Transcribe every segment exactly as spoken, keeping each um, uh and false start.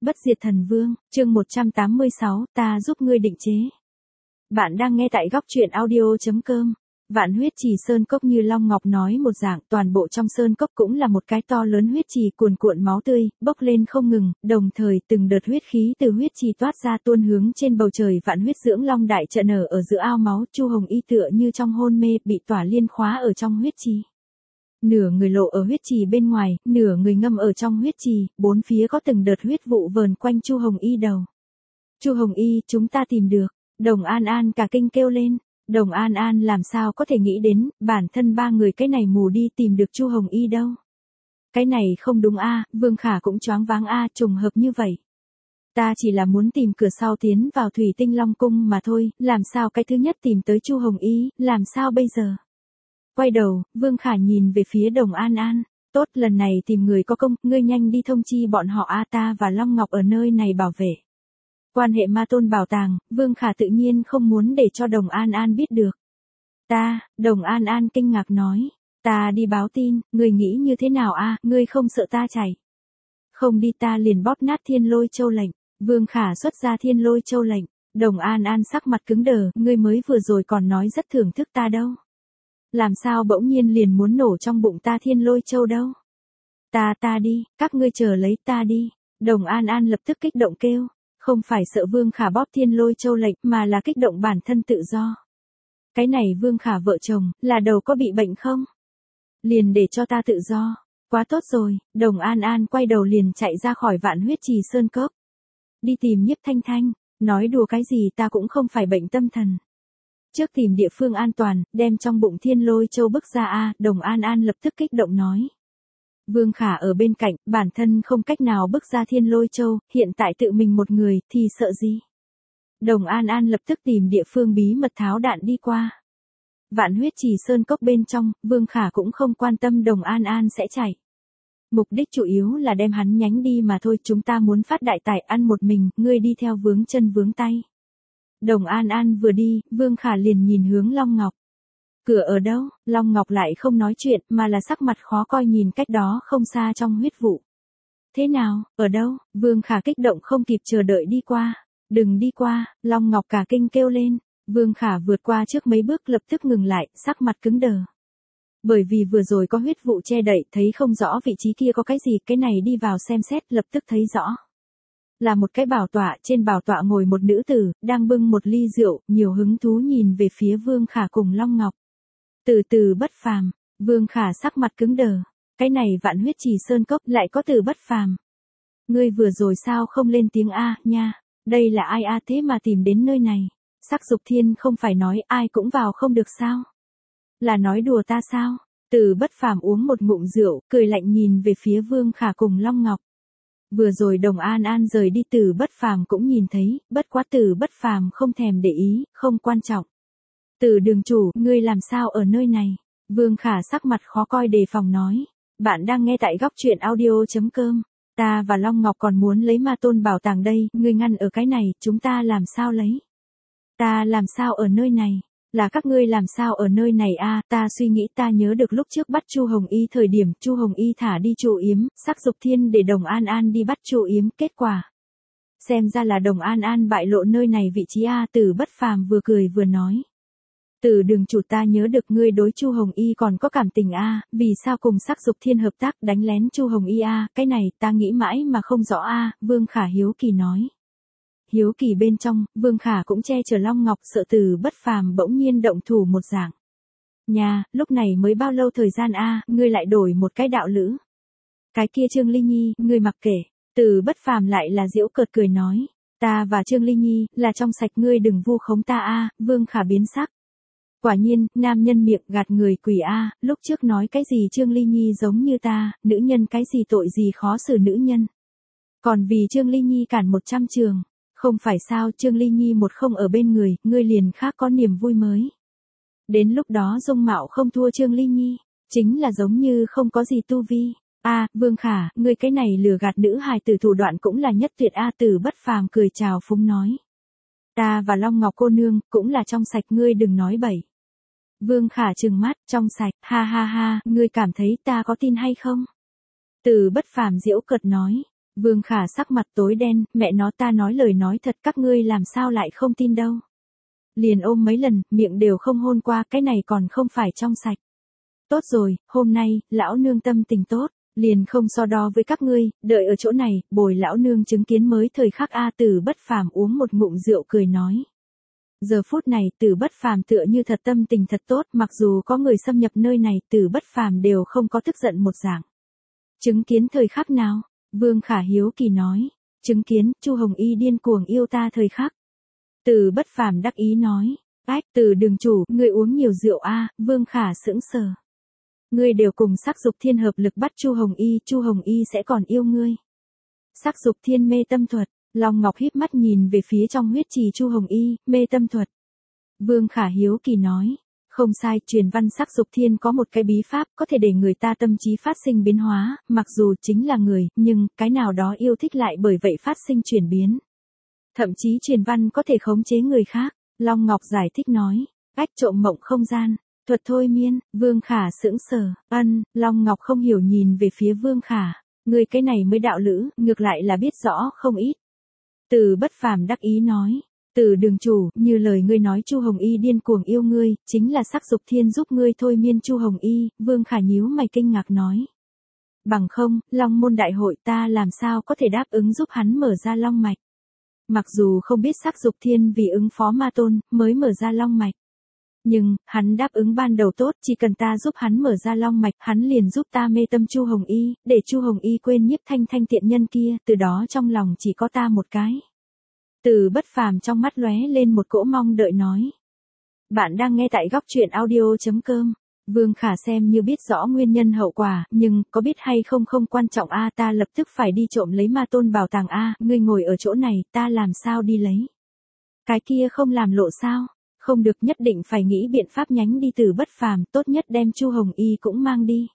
Bất diệt thần vương, chương một trăm tám mươi sáu, ta giúp ngươi định chế. Bạn đang nghe tại góc truyện audio chấm com. Vạn huyết trì sơn cốc như Long Ngọc nói một dạng, toàn bộ trong sơn cốc cũng là một cái to lớn huyết trì cuồn cuộn máu tươi, bốc lên không ngừng, đồng thời từng đợt huyết khí từ huyết trì toát ra tuôn hướng trên bầu trời. Vạn huyết dưỡng long đại trận ở ở giữa ao máu, Chu Hồng Y tựa như trong hôn mê, bị tỏa liên khóa ở trong huyết trì. Nửa người lộ ở huyết trì bên ngoài, nửa người ngâm ở trong huyết trì, bốn phía có từng đợt huyết vụ vờn quanh Chu Hồng Y đầu. Chu Hồng Y, chúng ta tìm được. Đồng An An cả kinh kêu lên. Đồng An An làm sao có thể nghĩ đến, bản thân ba người cái này mù đi tìm được Chu Hồng Y đâu. Cái này không đúng a, Vương Khả cũng choáng váng a, trùng hợp như vậy. Ta chỉ là muốn tìm cửa sau tiến vào Thủy Tinh Long Cung mà thôi, làm sao cái thứ nhất tìm tới Chu Hồng Y, làm sao bây giờ? Quay đầu, Vương Khả nhìn về phía Đồng An An. Tốt, lần này tìm người có công, ngươi nhanh đi thông chi bọn họ a, ta và Long Ngọc ở nơi này bảo vệ. Quan hệ ma tôn bảo tàng, Vương Khả tự nhiên không muốn để cho Đồng An An biết được. Ta, Đồng An An kinh ngạc nói. Ta đi báo tin, ngươi nghĩ như thế nào a, ngươi không sợ ta chạy? Không đi, ta liền bóp nát Thiên Lôi Châu lệnh. Vương Khả xuất ra Thiên Lôi Châu lệnh. Đồng An An sắc mặt cứng đờ, ngươi mới vừa rồi còn nói rất thưởng thức ta đâu. Làm sao bỗng nhiên liền muốn nổ trong bụng ta Thiên Lôi Châu đâu? Ta ta đi, các ngươi chờ lấy ta đi. Đồng An An lập tức kích động kêu. Không phải sợ Vương Khả bóp Thiên Lôi Châu lệnh mà là kích động bản thân tự do. Cái này Vương Khả vợ chồng, là đầu có bị bệnh không? Liền để cho ta tự do. Quá tốt rồi, Đồng An An quay đầu liền chạy ra khỏi Vạn huyết trì sơn cốc. Đi tìm Nhiếp Thanh Thanh, nói đùa cái gì, ta cũng không phải bệnh tâm thần. Trước tìm địa phương an toàn, đem trong bụng Thiên Lôi Châu bức ra a, Đồng An An lập tức kích động nói. Vương Khả ở bên cạnh, bản thân không cách nào bức ra Thiên Lôi Châu, hiện tại tự mình một người, thì sợ gì? Đồng An An lập tức tìm địa phương bí mật tháo đạn đi qua. Vạn huyết trì sơn cốc bên trong, Vương Khả cũng không quan tâm Đồng An An sẽ chạy. Mục đích chủ yếu là đem hắn nhánh đi mà thôi, chúng ta muốn phát đại tài ăn một mình, ngươi đi theo vướng chân vướng tay. Đồng An An vừa đi, Vương Khả liền nhìn hướng Long Ngọc. Cửa ở đâu? Long Ngọc lại không nói chuyện, mà là sắc mặt khó coi nhìn cách đó không xa trong huyết vụ. Thế nào, ở đâu? Vương Khả kích động không kịp chờ đợi đi qua. Đừng đi qua, Long Ngọc cả kinh kêu lên. Vương Khả vượt qua trước mấy bước lập tức ngừng lại, sắc mặt cứng đờ. Bởi vì vừa rồi có huyết vụ che đậy, thấy không rõ vị trí kia có cái gì, cái này đi vào xem xét lập tức thấy rõ. Là một cái bảo tọa, trên bảo tọa ngồi một nữ tử, đang bưng một ly rượu, nhiều hứng thú nhìn về phía Vương Khả cùng Long Ngọc. Từ từ bất phàm, Vương Khả sắc mặt cứng đờ. Cái này Vạn huyết trì sơn cốc lại có từ bất phàm. Ngươi vừa rồi sao không lên tiếng a nha, đây là ai a thế mà tìm đến nơi này? Sắc Dục Thiên không phải nói ai cũng vào không được sao? Là nói đùa ta sao? Từ bất phàm uống một ngụm rượu, cười lạnh nhìn về phía Vương Khả cùng Long Ngọc. Vừa rồi Đồng An An rời đi, Từ bất phàm cũng nhìn thấy, bất quá Từ bất phàm không thèm để ý, không quan trọng. Từ đường chủ, ngươi làm sao ở nơi này? Vương Khả sắc mặt khó coi đề phòng nói. Bạn đang nghe tại góc truyện audio chấm com. Ta và Long Ngọc còn muốn lấy ma tôn bảo tàng đây, ngươi ngăn ở cái này, chúng ta làm sao lấy? Ta làm sao ở nơi này? Là các ngươi làm sao ở nơi này a? Ta suy nghĩ ta nhớ được lúc trước bắt Chu Hồng Y thời điểm Chu Hồng Y thả đi Chu Yếm, Sắc Dục Thiên để Đồng An An đi bắt Chu Yếm, kết quả. Xem ra là Đồng An An bại lộ nơi này vị trí a. Từ bất phàm vừa cười vừa nói. Từ đường chủ, ta nhớ được ngươi đối Chu Hồng Y còn có cảm tình a, vì sao cùng Sắc Dục Thiên hợp tác đánh lén Chu Hồng Y a, cái này ta nghĩ mãi mà không rõ a, Vương Khả hiếu kỳ nói. Hiếu kỳ bên trong, Vương Khả cũng che chở Long Ngọc, sợ Từ bất phàm bỗng nhiên động thủ một dạng. Nhà, lúc này mới bao lâu thời gian a, ngươi lại đổi một cái đạo lữ. Cái kia Trương Ly Nhi, ngươi mặc kệ. Từ bất phàm lại là giễu cợt cười nói. Ta và Trương Ly Nhi, là trong sạch, ngươi đừng vu khống ta a. Vương Khả biến sắc. Quả nhiên, nam nhân miệng gạt người quỷ a, lúc trước nói cái gì Trương Ly Nhi giống như ta, nữ nhân cái gì tội gì khó xử nữ nhân. Còn vì Trương Ly Nhi cản một trăm trường. Không phải sao, Trương Ly Nhi một không ở bên người, ngươi liền khác có niềm vui mới. Đến lúc đó dung mạo không thua Trương Ly Nhi, chính là giống như không có gì tu vi. A, Vương Khả, ngươi cái này lừa gạt nữ hài tử thủ đoạn cũng là nhất tuyệt a. Từ bất phàm cười chào phúng nói. Ta và Long Ngọc cô nương, cũng là trong sạch, ngươi đừng nói bậy. Vương Khả trừng mắt, trong sạch, ha ha ha, ngươi cảm thấy ta có tin hay không? Từ bất phàm giễu cợt nói. Vương Khả sắc mặt tối đen, mẹ nó ta nói lời nói thật các ngươi làm sao lại không tin đâu. Liền ôm mấy lần, miệng đều không hôn qua, cái này còn không phải trong sạch. Tốt rồi, hôm nay, lão nương tâm tình tốt, liền không so đo với các ngươi, đợi ở chỗ này, bồi lão nương chứng kiến mới thời khắc A Tử Bất Phàm uống một ngụm rượu cười nói. Giờ phút này Tử Bất Phàm tựa như thật tâm tình thật tốt, mặc dù có người xâm nhập nơi này Tử Bất Phàm đều không có tức giận một dạng. Chứng kiến thời khắc nào? Vương Khả hiếu kỳ nói. Chứng kiến, Chu Hồng Y điên cuồng yêu ta thời khắc. Tử Bất Phàm đắc ý nói. Ách, Từ đường chủ, ngươi uống nhiều rượu a. Vương Khả sững sờ. Ngươi đều cùng Sắc Dục Thiên hợp lực bắt Chu Hồng Y, Chu Hồng Y sẽ còn yêu ngươi. Sắc Dục Thiên mê tâm thuật, Long Ngọc híp mắt nhìn về phía trong huyết trì Chu Hồng Y, mê tâm thuật. Vương Khả hiếu kỳ nói, không sai, truyền văn Sắc Dục Thiên có một cái bí pháp có thể để người ta tâm trí phát sinh biến hóa, mặc dù chính là người, nhưng cái nào đó yêu thích lại bởi vậy phát sinh chuyển biến. Thậm chí truyền văn có thể khống chế người khác, Long Ngọc giải thích nói, cách trộm mộng không gian. Thuật thôi miên, Vương Khả sững sờ, ân, Long Ngọc không hiểu nhìn về phía Vương Khả, người cái này mới đạo lữ, ngược lại là biết rõ không ít. Từ Bất Phàm đắc ý nói, Từ đường chủ, như lời ngươi nói Chu Hồng Y điên cuồng yêu ngươi, chính là Sắc Dục Thiên giúp ngươi thôi miên Chu Hồng Y, Vương Khả nhíu mày kinh ngạc nói. Bằng không, Long môn đại hội ta làm sao có thể đáp ứng giúp hắn mở ra long mạch. Mặc dù không biết Sắc Dục Thiên vì ứng phó ma tôn, mới mở ra long mạch. Nhưng, hắn đáp ứng ban đầu tốt, chỉ cần ta giúp hắn mở ra long mạch, hắn liền giúp ta mê tâm Chu Hồng Y, để Chu Hồng Y quên Nhiếp Thanh Thanh tiện nhân kia, từ đó trong lòng chỉ có ta một cái. Từ Bất Phàm trong mắt lóe lên một cỗ mong đợi nói. Bạn đang nghe tại góc truyện audio chấm com. Vương Khả xem như biết rõ nguyên nhân hậu quả, nhưng, có biết hay không không quan trọng a, ta lập tức phải đi trộm lấy ma tôn bảo tàng a, ngươi ngồi ở chỗ này, ta làm sao đi lấy. Cái kia không làm lộ sao? Không được, nhất định phải nghĩ biện pháp nhánh đi. Từ Bất Phàm, tốt nhất đem Chu Hồng Y cũng mang đi.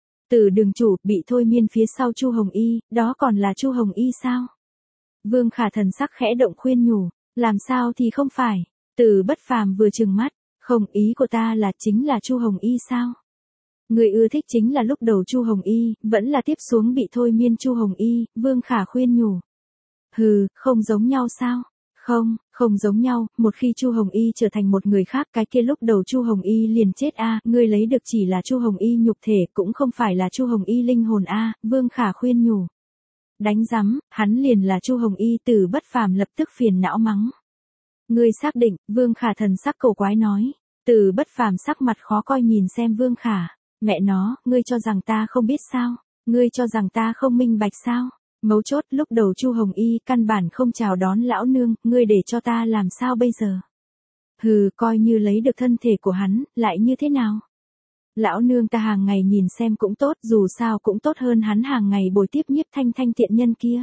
Từ đường chủ, bị thôi miên phía sau Chu Hồng Y, đó còn là Chu Hồng Y sao? Vương Khả thần sắc khẽ động khuyên nhủ, làm sao thì không phải. Từ Bất Phàm vừa trừng mắt, không, ý của ta là chính là Chu Hồng Y sao? Người ưa thích chính là lúc đầu Chu Hồng Y, vẫn là tiếp xuống bị thôi miên Chu Hồng Y, Vương Khả khuyên nhủ. Hừ, không giống nhau sao? Không, không giống nhau, một khi Chu Hồng Y trở thành một người khác, cái kia lúc đầu Chu Hồng Y liền chết a, à, ngươi lấy được chỉ là Chu Hồng Y nhục thể, cũng không phải là Chu Hồng Y linh hồn a, à, Vương Khả khuyên nhủ. Đánh rắm, hắn liền là Chu Hồng Y. Từ Bất Phàm lập tức phiền não mắng. Ngươi xác định, Vương Khả thần sắc cầu quái nói. Từ Bất Phàm sắc mặt khó coi nhìn xem Vương Khả, mẹ nó, ngươi cho rằng ta không biết sao? Ngươi cho rằng ta không minh bạch sao? Mấu chốt lúc đầu Chu Hồng Y căn bản không chào đón lão nương, ngươi để cho ta làm sao bây giờ? Hừ, coi như lấy được thân thể của hắn, lại như thế nào? Lão nương ta hàng ngày nhìn xem cũng tốt, dù sao cũng tốt hơn hắn hàng ngày bồi tiếp Nhiếp Thanh Thanh tiện nhân kia.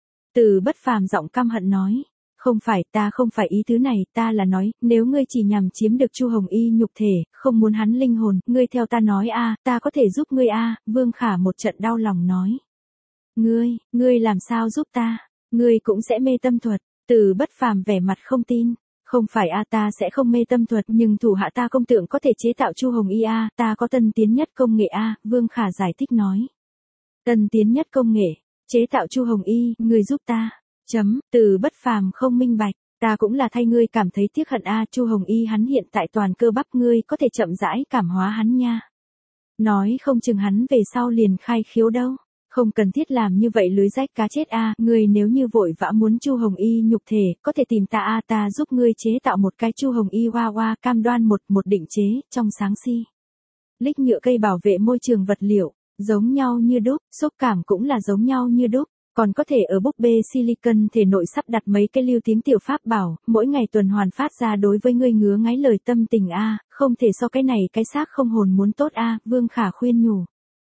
Từ Bất Phàm giọng căm hận nói, không phải, ta không phải ý tứ này, ta là nói, nếu ngươi chỉ nhằm chiếm được Chu Hồng Y nhục thể, không muốn hắn linh hồn, ngươi theo ta nói a, ta có thể giúp ngươi a, Vương Khả một trận đau lòng nói. Ngươi, ngươi làm sao giúp ta? Ngươi cũng sẽ mê tâm thuật. Từ Bất Phàm vẻ mặt không tin. Không phải a, ta sẽ không mê tâm thuật, nhưng thủ hạ ta công tượng có thể chế tạo Chu Hồng Y a, ta có tân tiến nhất công nghệ a, Vương Khả giải thích nói. Tân tiến nhất công nghệ, chế tạo Chu Hồng Y, ngươi giúp ta. Chấm, Từ Bất Phàm không minh bạch, ta cũng là thay ngươi cảm thấy tiếc hận a, Chu Hồng Y hắn hiện tại toàn cơ bắp, ngươi có thể chậm rãi cảm hóa hắn nha. Nói không chừng hắn về sau liền khai khiếu đâu. Không cần thiết làm như vậy lưới rách cá chết a, à, ngươi nếu như vội vã muốn Chu Hồng Y nhục thể, có thể tìm ta a, à, ta giúp ngươi chế tạo một cái Chu Hồng Y hoa hoa, cam đoan một một định chế, trong sáng si. Lích nhựa cây bảo vệ môi trường vật liệu, giống nhau như đúc, xúc cảm cũng là giống nhau như đúc, còn có thể ở búp bê silicon thể nội sắp đặt mấy cái lưu tiếng tiểu pháp bảo, mỗi ngày tuần hoàn phát ra đối với ngươi ngứa ngáy lời tâm tình a, à, không thể so cái này cái xác không hồn muốn tốt a, à, Vương Khả khuyên nhủ.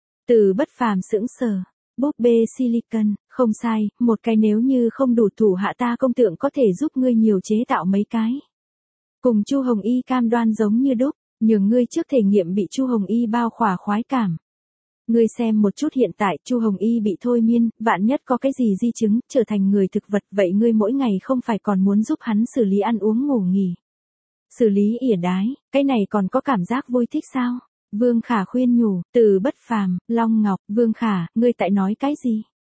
Từ Bất Phàm sững sờ. Búp bê silicon, không sai, một cái nếu như không đủ thủ hạ ta công tượng có thể giúp ngươi nhiều chế tạo mấy cái. Cùng Chu Hồng Y cam đoan giống như đúc, nhường ngươi trước thể nghiệm bị Chu Hồng Y bao khỏa khoái cảm. Ngươi xem một chút hiện tại Chu Hồng Y bị thôi miên, vạn nhất có cái gì di chứng, trở thành người thực vật, vậy ngươi mỗi ngày không phải còn muốn giúp hắn xử lý ăn uống ngủ nghỉ. Xử lý ỉa đái, cái này còn có cảm giác vui thích sao? Vương Khả khuyên nhủ. Từ Bất Phàm, Long Ngọc, Vương Khả, ngươi tại nói cái gì?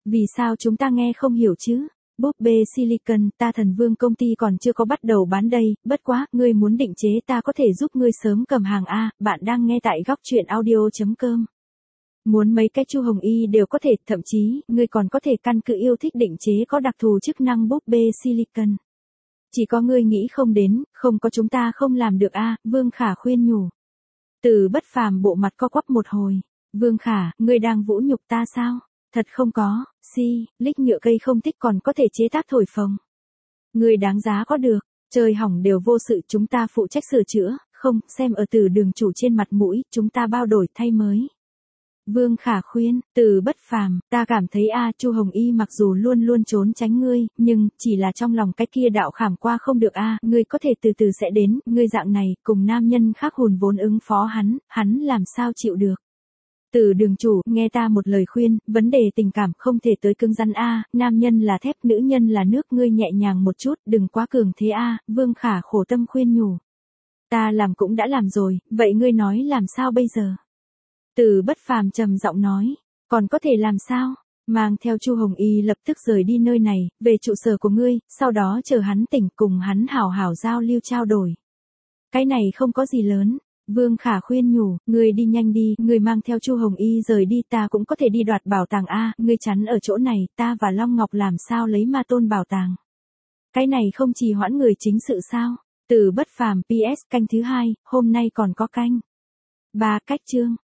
Vì sao chúng ta nghe không hiểu chứ? Búp bê Silicon, ta Thần Vương công ty còn chưa có bắt đầu bán đây, bất quá, ngươi muốn định chế ta có thể giúp ngươi sớm cầm hàng a, bạn đang nghe tại góc truyện audio.com. Muốn mấy cái Chu Hồng Y đều có thể, thậm chí, ngươi còn có thể căn cứ yêu thích định chế có đặc thù chức năng búp bê Silicon. Chỉ có ngươi nghĩ không đến, không có chúng ta không làm được a, Vương Khả khuyên nhủ. Từ Bất Phàm bộ mặt co quắp một hồi. Vương Khả, ngươi đang vũ nhục ta sao? Thật không có, si, lích nhựa cây không thích còn có thể chế tác thổi phồng. Ngươi đáng giá có được, trời hỏng đều vô sự chúng ta phụ trách sửa chữa, không, xem ở Từ đường chủ trên mặt mũi, chúng ta bao đổi thay mới. Vương Khả khuyên, Từ Bất Phàm, ta cảm thấy a, Chu Hồng Y mặc dù luôn luôn trốn tránh ngươi, nhưng chỉ là trong lòng cái kia đạo khảm qua không được a, ngươi có thể từ từ sẽ đến, ngươi dạng này, cùng nam nhân khác hùn vốn ứng phó hắn, hắn làm sao chịu được. Từ đường chủ, nghe ta một lời khuyên, vấn đề tình cảm không thể tới cứng rắn a, nam nhân là thép, nữ nhân là nước, ngươi nhẹ nhàng một chút, đừng quá cường thế a, Vương Khả khổ tâm khuyên nhủ. Ta làm cũng đã làm rồi, vậy ngươi nói làm sao bây giờ? Từ Bất Phàm trầm giọng nói, còn có thể làm sao? Mang theo Chu Hồng Y lập tức rời đi nơi này, về trụ sở của ngươi, sau đó chờ hắn tỉnh cùng hắn hảo hảo giao lưu trao đổi. Cái này không có gì lớn. Vương Khả khuyên nhủ, ngươi đi nhanh đi, ngươi mang theo Chu Hồng Y rời đi, ta cũng có thể đi đoạt bảo tàng a, ngươi chắn ở chỗ này, ta và Long Ngọc làm sao lấy ma tôn bảo tàng. Cái này không trì hoãn người chính sự sao? Từ Bất Phàm pê ét canh thứ hai, hôm nay còn có canh. Ba cách chương.